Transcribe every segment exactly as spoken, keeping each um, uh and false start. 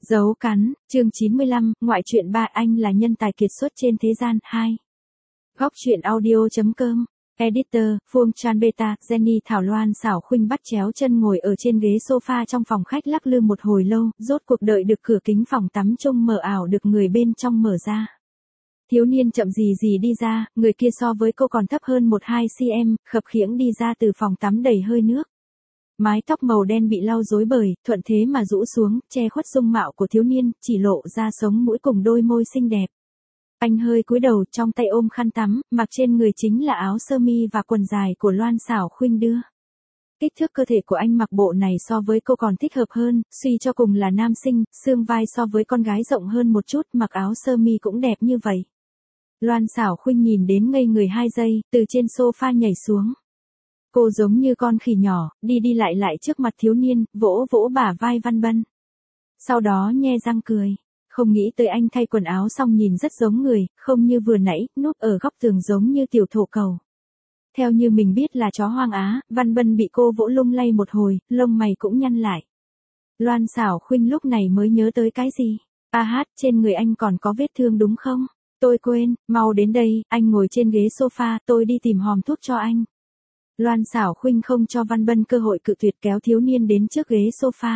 Dấu cắn, chương chín mươi lăm, ngoại truyện ba anh là nhân tài kiệt xuất trên thế gian, hai. Góc truyện audio.com, Editor, Phương Chan Beta, Jenny Thảo Loan xảo khuynh bắt chéo chân ngồi ở trên ghế sofa trong phòng khách lắc lư một hồi lâu, rốt cuộc đợi được cửa kính phòng tắm trông mờ ảo được người bên trong mở ra. Thiếu niên chậm gì gì đi ra, người kia so với cô còn thấp hơn một hai xăng-ti-mét, khập khiễng đi ra từ phòng tắm đầy hơi nước. Mái tóc màu đen bị lau rối bời, thuận thế mà rũ xuống, che khuất dung mạo của thiếu niên, chỉ lộ ra sống mũi cùng đôi môi xinh đẹp. Anh hơi cúi đầu, trong tay ôm khăn tắm, mặc trên người chính là áo sơ mi và quần dài của Loan xảo khuynh đưa. Kích thước cơ thể của anh mặc bộ này so với cô còn thích hợp hơn, suy cho cùng là nam sinh, xương vai so với con gái rộng hơn một chút, mặc áo sơ mi cũng đẹp như vậy. Loan xảo khuynh nhìn đến ngây người hai giây, từ trên sofa nhảy xuống. Cô giống như con khỉ nhỏ, đi đi lại lại trước mặt thiếu niên, vỗ vỗ bả vai Văn Bân. Sau đó nhe răng cười. Không nghĩ tới anh thay quần áo xong nhìn rất giống người, không như vừa nãy, núp ở góc tường giống như tiểu thổ cầu. Theo như mình biết là chó hoang Á, Văn Bân bị cô vỗ lung lay một hồi, lông mày cũng nhăn lại. Loan xảo khuynh lúc này mới nhớ tới cái gì? A hát, trên người anh còn có vết thương đúng không? Tôi quên, mau đến đây, anh ngồi trên ghế sofa, tôi đi tìm hòm thuốc cho anh. Loan xảo khuynh không cho Văn Bân cơ hội cự tuyệt, kéo thiếu niên đến trước ghế sofa.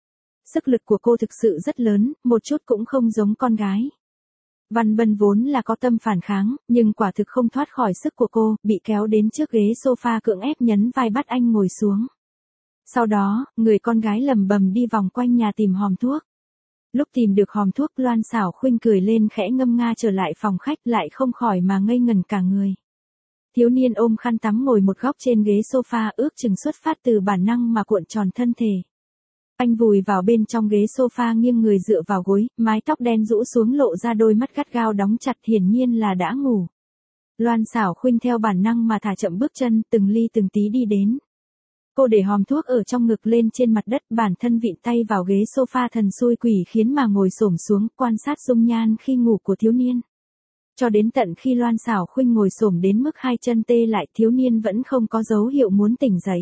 Sức lực của cô thực sự rất lớn, một chút cũng không giống con gái. Văn Bân vốn là có tâm phản kháng, nhưng quả thực không thoát khỏi sức của cô, bị kéo đến trước ghế sofa cưỡng ép nhấn vai bắt anh ngồi xuống. Sau đó, người con gái lầm bầm đi vòng quanh nhà tìm hòm thuốc. Lúc tìm được hòm thuốc, Loan xảo khuynh cười lên khẽ ngâm nga trở lại phòng khách, lại không khỏi mà ngây ngẩn cả người. Thiếu niên ôm khăn tắm ngồi một góc trên ghế sofa, ước chừng xuất phát từ bản năng mà cuộn tròn thân thể. Anh vùi vào bên trong ghế sofa nghiêng người dựa vào gối, mái tóc đen rũ xuống lộ ra đôi mắt gắt gao đóng chặt, hiển nhiên là đã ngủ. Loan xảo khuynh theo bản năng mà thả chậm bước chân, từng ly từng tí đi đến. Cô để hòm thuốc ở trong ngực lên trên mặt đất, bản thân vịn tay vào ghế sofa thần xui quỷ khiến mà ngồi xổm xuống, quan sát dung nhan khi ngủ của thiếu niên. Cho đến tận khi Loan xảo khuynh ngồi xổm đến mức hai chân tê lại, thiếu niên vẫn không có dấu hiệu muốn tỉnh dậy.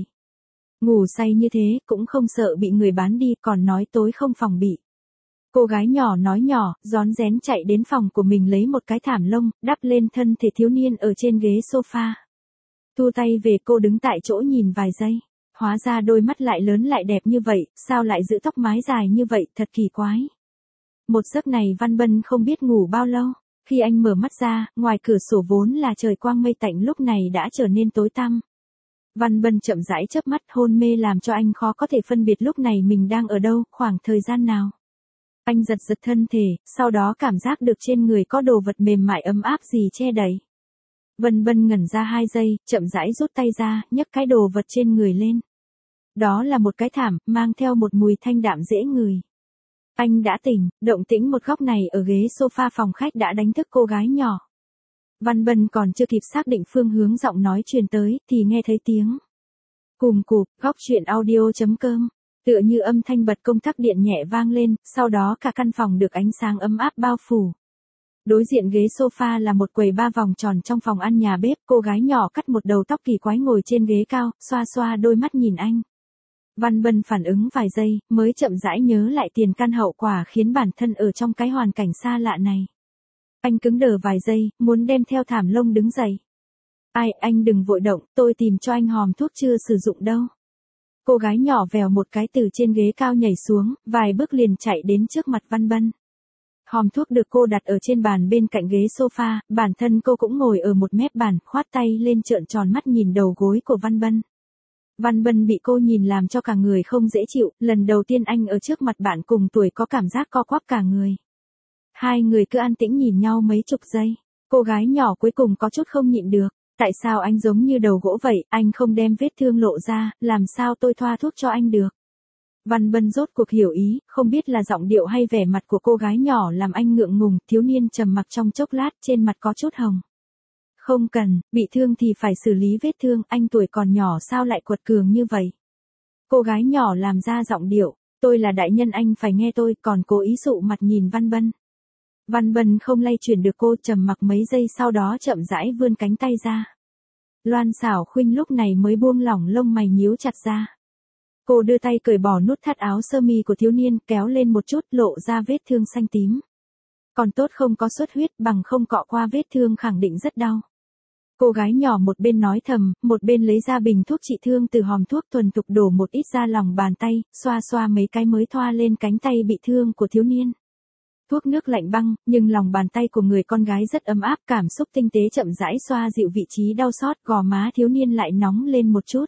Ngủ say như thế, cũng không sợ bị người bán đi, còn nói tối không phòng bị. Cô gái nhỏ nói nhỏ, rón rén chạy đến phòng của mình lấy một cái thảm lông, đắp lên thân thể thiếu niên ở trên ghế sofa. Thu tay về, cô đứng tại chỗ nhìn vài giây. Hóa ra đôi mắt lại lớn lại đẹp như vậy, sao lại giữ tóc mái dài như vậy, thật kỳ quái. Một giấc này Văn Bân không biết ngủ bao lâu. Khi anh mở mắt ra, ngoài cửa sổ vốn là trời quang mây tạnh lúc này đã trở nên tối tăm. Văn Bân chậm rãi chớp mắt, hôn mê làm cho anh khó có thể phân biệt lúc này mình đang ở đâu, khoảng thời gian nào. Anh giật giật thân thể, sau đó cảm giác được trên người có đồ vật mềm mại ấm áp gì che đậy. Vân Bân ngẩn ra hai giây, chậm rãi rút tay ra, nhấc cái đồ vật trên người lên. Đó là một cái thảm, mang theo một mùi thanh đạm dễ ngửi. Anh đã tỉnh, động tĩnh một góc này ở ghế sofa phòng khách đã đánh thức cô gái nhỏ. Văn Bân còn chưa kịp xác định phương hướng giọng nói truyền tới, thì nghe thấy tiếng cùm cụp. Góc truyện audio.com, tựa như âm thanh bật công tắc điện nhẹ vang lên, sau đó cả căn phòng được ánh sáng ấm áp bao phủ. Đối diện ghế sofa là một quầy ba vòng tròn trong phòng ăn nhà bếp, cô gái nhỏ cắt một đầu tóc kỳ quái ngồi trên ghế cao, xoa xoa đôi mắt nhìn anh. Văn Bân phản ứng vài giây, mới chậm rãi nhớ lại tiền căn hậu quả khiến bản thân ở trong cái hoàn cảnh xa lạ này. Anh cứng đờ vài giây, muốn đem theo thảm lông đứng dậy. Ai, anh đừng vội động, tôi tìm cho anh hòm thuốc chưa sử dụng đâu. Cô gái nhỏ vèo một cái từ trên ghế cao nhảy xuống, vài bước liền chạy đến trước mặt Văn Bân. Hòm thuốc được cô đặt ở trên bàn bên cạnh ghế sofa, bản thân cô cũng ngồi ở một mép bàn, khoát tay lên trợn tròn mắt nhìn đầu gối của Văn Bân. Văn Bân bị cô nhìn làm cho cả người không dễ chịu, lần đầu tiên anh ở trước mặt bạn cùng tuổi có cảm giác co quắp cả người. Hai người cứ an tĩnh nhìn nhau mấy chục giây, cô gái nhỏ cuối cùng có chút không nhịn được. Tại sao anh giống như đầu gỗ vậy, anh không đem vết thương lộ ra, làm sao tôi thoa thuốc cho anh được. Văn Bân rốt cuộc hiểu ý, không biết là giọng điệu hay vẻ mặt của cô gái nhỏ làm anh ngượng ngùng, thiếu niên trầm mặc trong chốc lát, trên mặt có chút hồng. Không cần, bị thương thì phải xử lý vết thương, anh tuổi còn nhỏ sao lại quật cường như vậy. Cô gái nhỏ làm ra giọng điệu, tôi là đại nhân anh phải nghe tôi, còn cố ý sụ mặt nhìn Văn Bân. Văn Bân không lay chuyển được cô, trầm mặc mấy giây sau đó chậm rãi vươn cánh tay ra. Loan xảo khuynh lúc này mới buông lỏng lông mày nhíu chặt ra. Cô đưa tay cởi bỏ nút thắt áo sơ mi của thiếu niên, kéo lên một chút, lộ ra vết thương xanh tím. Còn tốt không có xuất huyết, bằng không cọ qua vết thương khẳng định rất đau. Cô gái nhỏ một bên nói thầm, một bên lấy ra bình thuốc trị thương từ hòm thuốc, thuần thục đổ một ít ra lòng bàn tay, xoa xoa mấy cái mới thoa lên cánh tay bị thương của thiếu niên. Thuốc nước lạnh băng, nhưng lòng bàn tay của người con gái rất ấm áp, cảm xúc tinh tế chậm rãi xoa dịu vị trí đau xót, gò má thiếu niên lại nóng lên một chút.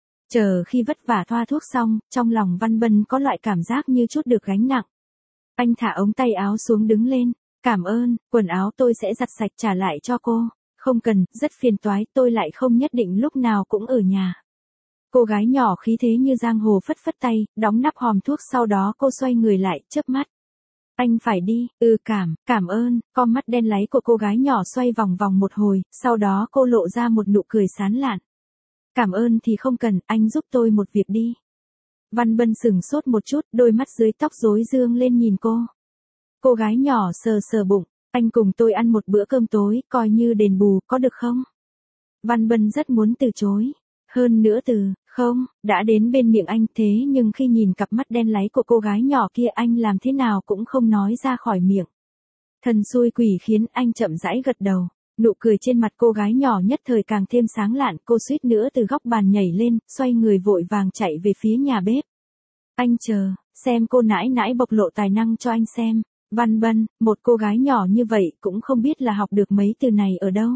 Chờ khi vất vả thoa thuốc xong, trong lòng Văn Bân có loại cảm giác như chút được gánh nặng. Anh thả ống tay áo xuống đứng lên, cảm ơn, quần áo tôi sẽ giặt sạch trả lại cho cô. Không cần, rất phiền toái, tôi lại không nhất định lúc nào cũng ở nhà. Cô gái nhỏ khí thế như giang hồ phất phất tay, đóng nắp hòm thuốc, sau đó cô xoay người lại, chớp mắt. Anh phải đi, ừ cảm, cảm ơn, con mắt đen láy của cô gái nhỏ xoay vòng vòng một hồi, sau đó cô lộ ra một nụ cười sán lạn. Cảm ơn thì không cần, anh giúp tôi một việc đi. Văn Bân sừng sốt một chút, đôi mắt dưới tóc rối dương lên nhìn cô. Cô gái nhỏ sờ sờ bụng, anh cùng tôi ăn một bữa cơm tối, coi như đền bù, có được không? Văn Bân rất muốn từ chối. Hơn nữa từ, không, đã đến bên miệng anh, thế nhưng khi nhìn cặp mắt đen láy của cô gái nhỏ kia, anh làm thế nào cũng không nói ra khỏi miệng. Thần xui quỷ khiến, anh chậm rãi gật đầu. Nụ cười trên mặt cô gái nhỏ nhất thời càng thêm sáng lạn, cô suýt nữa từ góc bàn nhảy lên, xoay người vội vàng chạy về phía nhà bếp. Anh chờ, xem cô nãi nãi bộc lộ tài năng cho anh xem. Văn Bân, một cô gái nhỏ như vậy cũng không biết là học được mấy từ này ở đâu.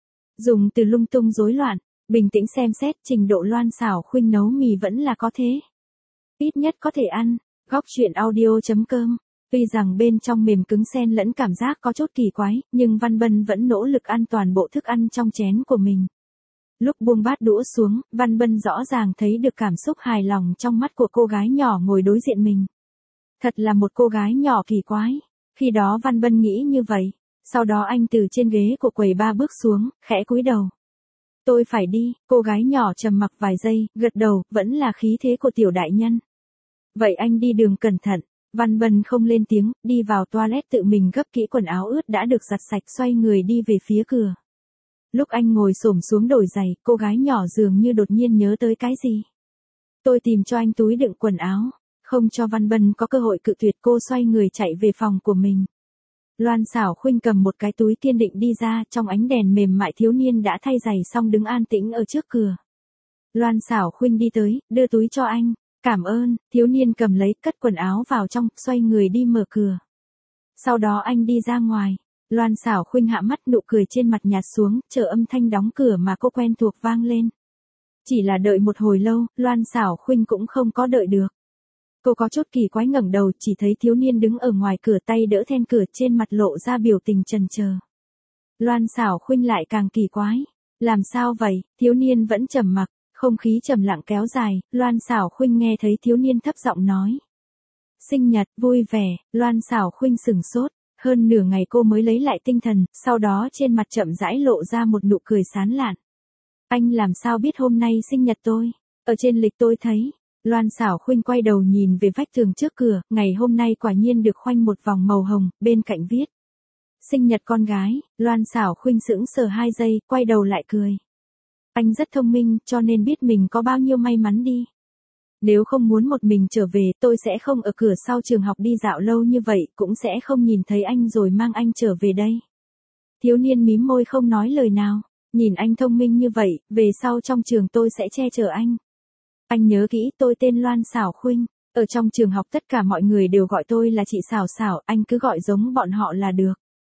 Dùng từ lung tung rối loạn, bình tĩnh xem xét, trình độ Loan Xảo Khuynh nấu mì vẫn là có thế. Ít nhất có thể ăn. Góc truyện audio chấm com. Tuy rằng bên trong mềm cứng xen lẫn cảm giác có chút kỳ quái, nhưng Văn Bân vẫn nỗ lực ăn toàn bộ thức ăn trong chén của mình. Lúc buông bát đũa xuống, Văn Bân rõ ràng thấy được cảm xúc hài lòng trong mắt của cô gái nhỏ ngồi đối diện mình. Thật là một cô gái nhỏ kỳ quái. Khi đó Văn Bân nghĩ như vậy. Sau đó anh từ trên ghế của quầy ba bước xuống, khẽ cúi đầu. Tôi phải đi, cô gái nhỏ trầm mặc vài giây, gật đầu, vẫn là khí thế của tiểu đại nhân. Vậy anh đi đường cẩn thận. Văn Bân không lên tiếng, đi vào toilet tự mình gấp kỹ quần áo ướt đã được giặt sạch, xoay người đi về phía cửa. Lúc anh ngồi xổm xuống đổi giày, cô gái nhỏ dường như đột nhiên nhớ tới cái gì. Tôi tìm cho anh túi đựng quần áo. Không cho Văn Bân có cơ hội cự tuyệt, cô xoay người chạy về phòng của mình. Loan Xảo Khuynh cầm một cái túi kiên định đi ra, trong ánh đèn mềm mại thiếu niên đã thay giày xong đứng an tĩnh ở trước cửa. Loan Xảo Khuynh đi tới, đưa túi cho anh. Cảm ơn, thiếu niên cầm lấy, cất quần áo vào trong, xoay người đi mở cửa. Sau đó anh đi ra ngoài. Loan Xảo Khuynh hạ mắt, nụ cười trên mặt nhạt xuống, chờ âm thanh đóng cửa mà cô quen thuộc vang lên. Chỉ là đợi một hồi lâu, Loan Xảo Khuynh cũng không có đợi được. Cô có chút kỳ quái ngẩng đầu, chỉ thấy thiếu niên đứng ở ngoài cửa, tay đỡ then cửa, trên mặt lộ ra biểu tình chần chờ. Loan Xảo Khuynh lại càng kỳ quái. Làm sao vậy? Thiếu niên vẫn trầm mặc, không khí trầm lặng kéo dài, Loan Xảo Khuynh nghe thấy thiếu niên thấp giọng nói. Sinh nhật, vui vẻ, Loan Xảo Khuynh sừng sốt, hơn nửa ngày cô mới lấy lại tinh thần, sau đó trên mặt chậm rãi lộ ra một nụ cười sán lạn. Anh làm sao biết hôm nay sinh nhật tôi? Ở trên lịch tôi thấy. Loan Xảo Khuynh quay đầu nhìn về vách tường trước cửa, ngày hôm nay quả nhiên được khoanh một vòng màu hồng, bên cạnh viết. Sinh nhật con gái. Loan Xảo Khuynh sững sờ hai giây, quay đầu lại cười. Anh rất thông minh, cho nên biết mình có bao nhiêu may mắn đi. Nếu không muốn một mình trở về, tôi sẽ không ở cửa sau trường học đi dạo lâu như vậy, cũng sẽ không nhìn thấy anh rồi mang anh trở về đây. Thiếu niên mím môi không nói lời nào, nhìn anh thông minh như vậy, về sau trong trường tôi sẽ che chở anh. Anh nhớ kỹ, tôi tên Loan Xảo Khuynh, ở trong trường học tất cả mọi người đều gọi tôi là chị Xảo Xảo, anh cứ gọi giống bọn họ là được.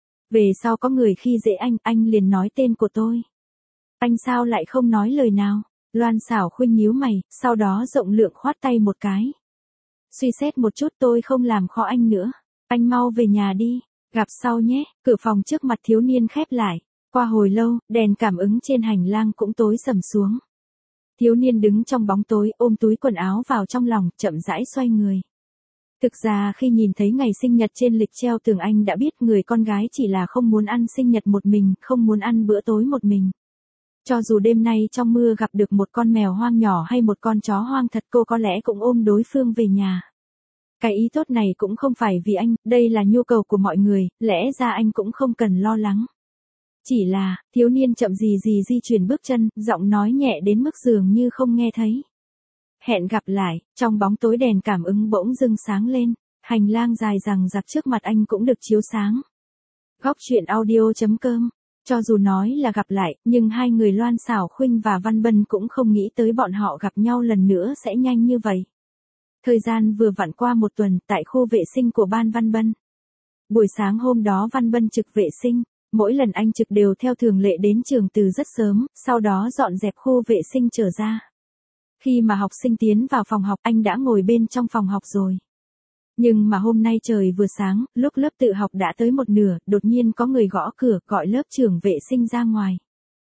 Về sau có người khi dễ anh, anh liền nói tên của tôi. Anh sao lại không nói lời nào? Loan Xảo Khuynh nhíu mày, sau đó rộng lượng khoát tay một cái. Suy xét một chút, tôi không làm khó anh nữa. Anh mau về nhà đi, gặp sau nhé. Cửa phòng trước mặt thiếu niên khép lại. Qua hồi lâu, đèn cảm ứng trên hành lang cũng tối sầm xuống. Thiếu niên đứng trong bóng tối, ôm túi quần áo vào trong lòng, chậm rãi xoay người. Thực ra khi nhìn thấy ngày sinh nhật trên lịch treo tường, anh đã biết người con gái chỉ là không muốn ăn sinh nhật một mình, không muốn ăn bữa tối một mình. Cho dù đêm nay trong mưa gặp được một con mèo hoang nhỏ hay một con chó hoang thật, cô có lẽ cũng ôm đối phương về nhà. Cái ý tốt này cũng không phải vì anh, đây là nhu cầu của mọi người, lẽ ra anh cũng không cần lo lắng. Chỉ là, thiếu niên chậm gì gì di chuyển bước chân, giọng nói nhẹ đến mức dường như không nghe thấy. Hẹn gặp lại, trong bóng tối đèn cảm ứng bỗng dưng sáng lên, hành lang dài dằng dặc trước mặt anh cũng được chiếu sáng. Góc truyện audio chấm com. Cho dù nói là gặp lại, nhưng hai người Loan Xảo Khuynh và Văn Bân cũng không nghĩ tới bọn họ gặp nhau lần nữa sẽ nhanh như vậy. Thời gian vừa vặn qua một tuần tại khu vệ sinh của ban Văn Bân. Buổi sáng hôm đó Văn Bân trực vệ sinh, mỗi lần anh trực đều theo thường lệ đến trường từ rất sớm, sau đó dọn dẹp khu vệ sinh trở ra. Khi mà học sinh tiến vào phòng học anh đã ngồi bên trong phòng học rồi. Nhưng mà hôm nay trời vừa sáng, lúc lớp tự học đã tới một nửa, đột nhiên có người gõ cửa gọi lớp trưởng vệ sinh ra ngoài.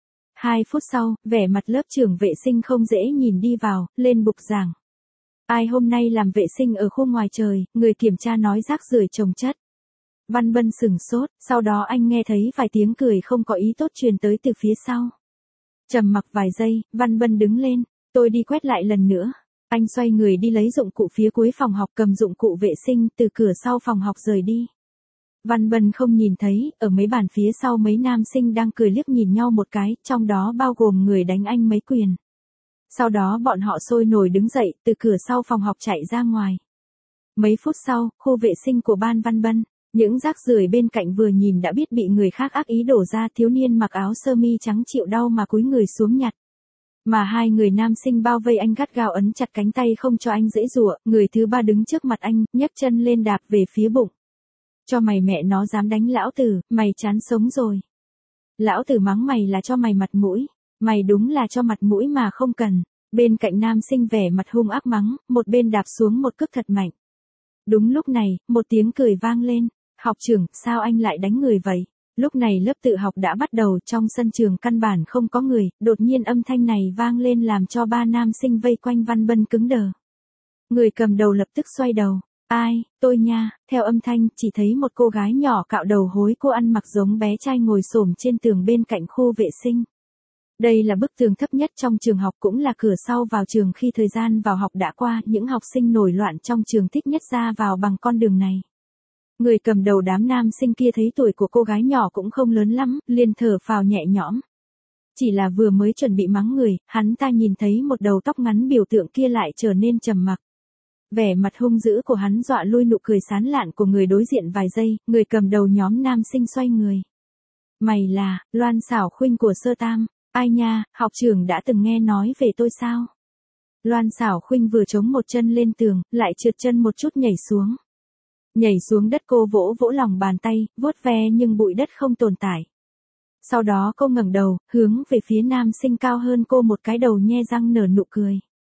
Hai phút sau, vẻ mặt lớp trưởng vệ sinh không dễ nhìn đi vào, lên bục giảng. Ai hôm nay làm vệ sinh ở khu ngoài trời, người kiểm tra nói rác rưởi chồng chất. Văn Bân sửng sốt, sau đó anh nghe thấy vài tiếng cười không có ý tốt truyền tới từ phía sau. Trầm mặc vài giây, Văn Bân đứng lên, tôi đi quét lại lần nữa. Anh xoay người đi lấy dụng cụ phía cuối phòng học, cầm dụng cụ vệ sinh từ cửa sau phòng học rời đi. Văn Bân không nhìn thấy, ở mấy bàn phía sau mấy nam sinh đang cười liếc nhìn nhau một cái, trong đó bao gồm người đánh anh mấy quyền. Sau đó bọn họ sôi nổi đứng dậy, từ cửa sau phòng học chạy ra ngoài. Mấy phút sau, khu vệ sinh của ban Văn Bân, những rác rưởi bên cạnh vừa nhìn đã biết bị người khác ác ý đổ ra, thiếu niên mặc áo sơ mi trắng chịu đau mà cúi người xuống nhặt. Mà hai người nam sinh bao vây anh gắt gao ấn chặt cánh tay không cho anh dễ dụa, người thứ ba đứng trước mặt anh, nhấc chân lên đạp về phía bụng. Cho mày mẹ nó dám đánh lão tử, mày chán sống rồi. Lão tử mắng mày là cho mày mặt mũi, mày đúng là cho mặt mũi mà không cần. Bên cạnh nam sinh vẻ mặt hung ác mắng, một bên đạp xuống một cước thật mạnh. Đúng lúc này, một tiếng cười vang lên, học trưởng, sao anh lại đánh người vậy? Lúc này lớp tự học đã bắt đầu, trong sân trường căn bản không có người, đột nhiên âm thanh này vang lên làm cho ba nam sinh vây quanh Văn Bân cứng đờ. Người cầm đầu lập tức xoay đầu, ai, tôi nha, theo âm thanh, chỉ thấy một cô gái nhỏ cạo đầu hối, cô ăn mặc giống bé trai ngồi xổm trên tường bên cạnh khu vệ sinh. Đây là bức tường thấp nhất trong trường học cũng là cửa sau vào trường, khi thời gian vào học đã qua, những học sinh nổi loạn trong trường thích nhất ra vào bằng con đường này. Người cầm đầu đám nam sinh kia thấy tuổi của cô gái nhỏ cũng không lớn lắm, liền thở phào nhẹ nhõm. Chỉ là vừa mới chuẩn bị mắng người, hắn ta nhìn thấy một đầu tóc ngắn biểu tượng kia lại trở nên trầm mặc. Vẻ mặt hung dữ của hắn dọa lui nụ cười sán lạn của người đối diện vài giây, người cầm đầu nhóm nam sinh xoay người. Mày là, Loan Xảo Khuynh của Sơ Tam, ai nha, học trưởng đã từng nghe nói về tôi sao? Loan Xảo Khuynh vừa chống một chân lên tường, lại trượt chân một chút nhảy xuống. Nhảy xuống đất cô vỗ vỗ lòng bàn tay, vuốt ve nhưng bụi đất không tồn tại. Sau đó cô ngẩng đầu, hướng về phía nam sinh cao hơn cô một cái, đầu nhe răng nở nụ cười.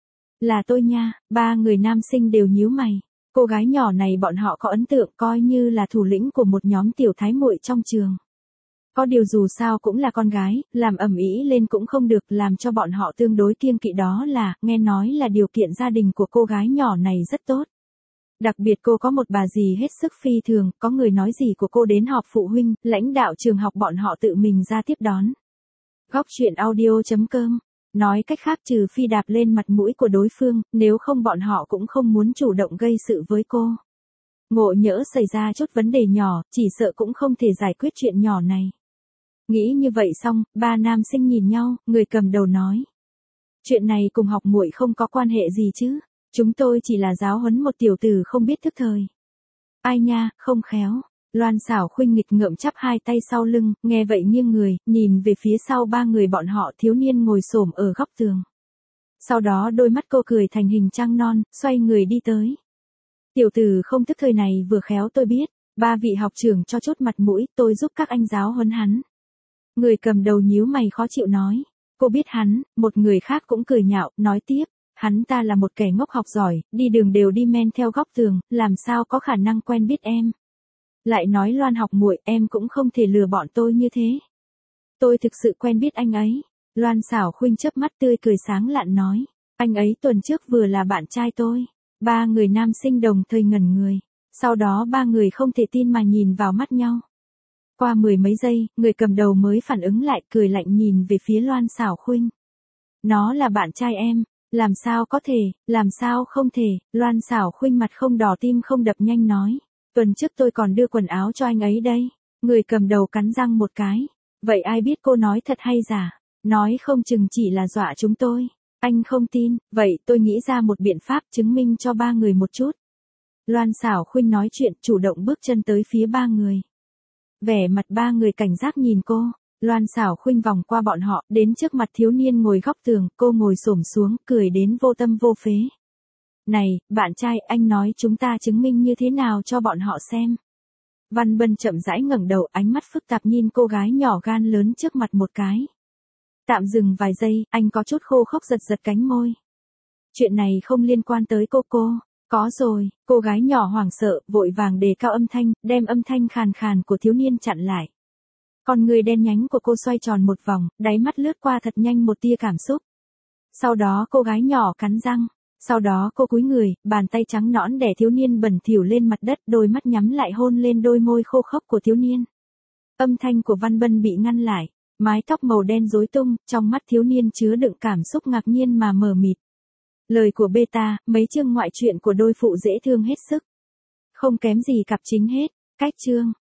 Là tôi nha, ba người nam sinh đều nhíu mày. Cô gái nhỏ này bọn họ có ấn tượng, coi như là thủ lĩnh của một nhóm tiểu thái muội trong trường. Có điều dù sao cũng là con gái, làm ầm ĩ lên cũng không được, làm cho bọn họ tương đối kiêng kỵ đó là, nghe nói là điều kiện gia đình của cô gái nhỏ này rất tốt. Đặc biệt cô có một bà dì hết sức phi thường, có người nói gì của cô đến họp phụ huynh, lãnh đạo trường học bọn họ tự mình ra tiếp đón. Góc truyện audio chấm com. Nói cách khác, trừ phi đạp lên mặt mũi của đối phương, nếu không bọn họ cũng không muốn chủ động gây sự với cô. Ngộ nhỡ xảy ra chút vấn đề nhỏ, chỉ sợ cũng không thể giải quyết chuyện nhỏ này. Nghĩ như vậy xong, ba nam sinh nhìn nhau, người cầm đầu nói. Chuyện này cùng học muội không có quan hệ gì chứ, chúng tôi chỉ là giáo huấn một tiểu tử không biết thức thời. Ai nha, không khéo. Loan Xảo Khuynh nghịch ngợm chắp hai tay sau lưng, nghe vậy nghiêng người, nhìn về phía sau ba người bọn họ, thiếu niên ngồi xổm ở góc tường. Sau đó đôi mắt cô cười thành hình trăng non, xoay người đi tới. Tiểu tử không thức thời này vừa khéo tôi biết, ba vị học trưởng cho chút mặt mũi, tôi giúp các anh giáo huấn hắn. Người cầm đầu nhíu mày khó chịu nói. Cô biết hắn, một người khác cũng cười nhạo, nói tiếp. Hắn ta là một kẻ ngốc học giỏi, đi đường đều đi men theo góc tường, làm sao có khả năng quen biết em. Lại nói Loan học muội, em cũng không thể lừa bọn tôi như thế. Tôi thực sự quen biết anh ấy. Loan Xảo Khuynh chớp mắt tươi cười sáng lạn nói. Anh ấy tuần trước vừa là bạn trai tôi. Ba người nam sinh đồng thời ngẩn người. Sau đó ba người không thể tin mà nhìn vào mắt nhau. Qua mười mấy giây, người cầm đầu mới phản ứng lại, cười lạnh nhìn về phía Loan Xảo Khuynh. Nó là bạn trai em. Làm sao có thể, làm sao không thể, Loan Xảo Khuynh mặt không đỏ tim không đập nhanh nói. Tuần trước tôi còn đưa quần áo cho anh ấy đây. Người cầm đầu cắn răng một cái. Vậy ai biết cô nói thật hay giả? Nói không chừng chỉ là dọa chúng tôi. Anh không tin, vậy tôi nghĩ ra một biện pháp chứng minh cho ba người một chút. Loan Xảo Khuynh nói chuyện, chủ động bước chân tới phía ba người. Vẻ mặt ba người cảnh giác nhìn cô, Loan Xảo Khuynh vòng qua bọn họ, đến trước mặt thiếu niên ngồi góc tường, cô ngồi xổm xuống, cười đến vô tâm vô phế. Này, bạn trai, anh nói chúng ta chứng minh như thế nào cho bọn họ xem. Văn Bân chậm rãi ngẩng đầu, ánh mắt phức tạp nhìn cô gái nhỏ gan lớn trước mặt một cái. Tạm dừng vài giây, anh có chút khô khốc giật giật cánh môi. Chuyện này không liên quan tới cô cô. Có rồi, cô gái nhỏ hoảng sợ, vội vàng đề cao âm thanh, đem âm thanh khàn khàn của thiếu niên chặn lại. Con người đen nhánh của cô xoay tròn một vòng, đáy mắt lướt qua thật nhanh một tia cảm xúc. Sau đó cô gái nhỏ cắn răng. Sau đó cô cúi người, bàn tay trắng nõn đè thiếu niên bẩn thỉu lên mặt đất, đôi mắt nhắm lại hôn lên đôi môi khô khốc của thiếu niên. Âm thanh của Văn Bân bị ngăn lại, mái tóc màu đen rối tung, trong mắt thiếu niên chứa đựng cảm xúc ngạc nhiên mà mờ mịt. Lời của beta, mấy chương ngoại truyện của đôi phụ dễ thương hết sức. Không kém gì cặp chính hết, cách chương.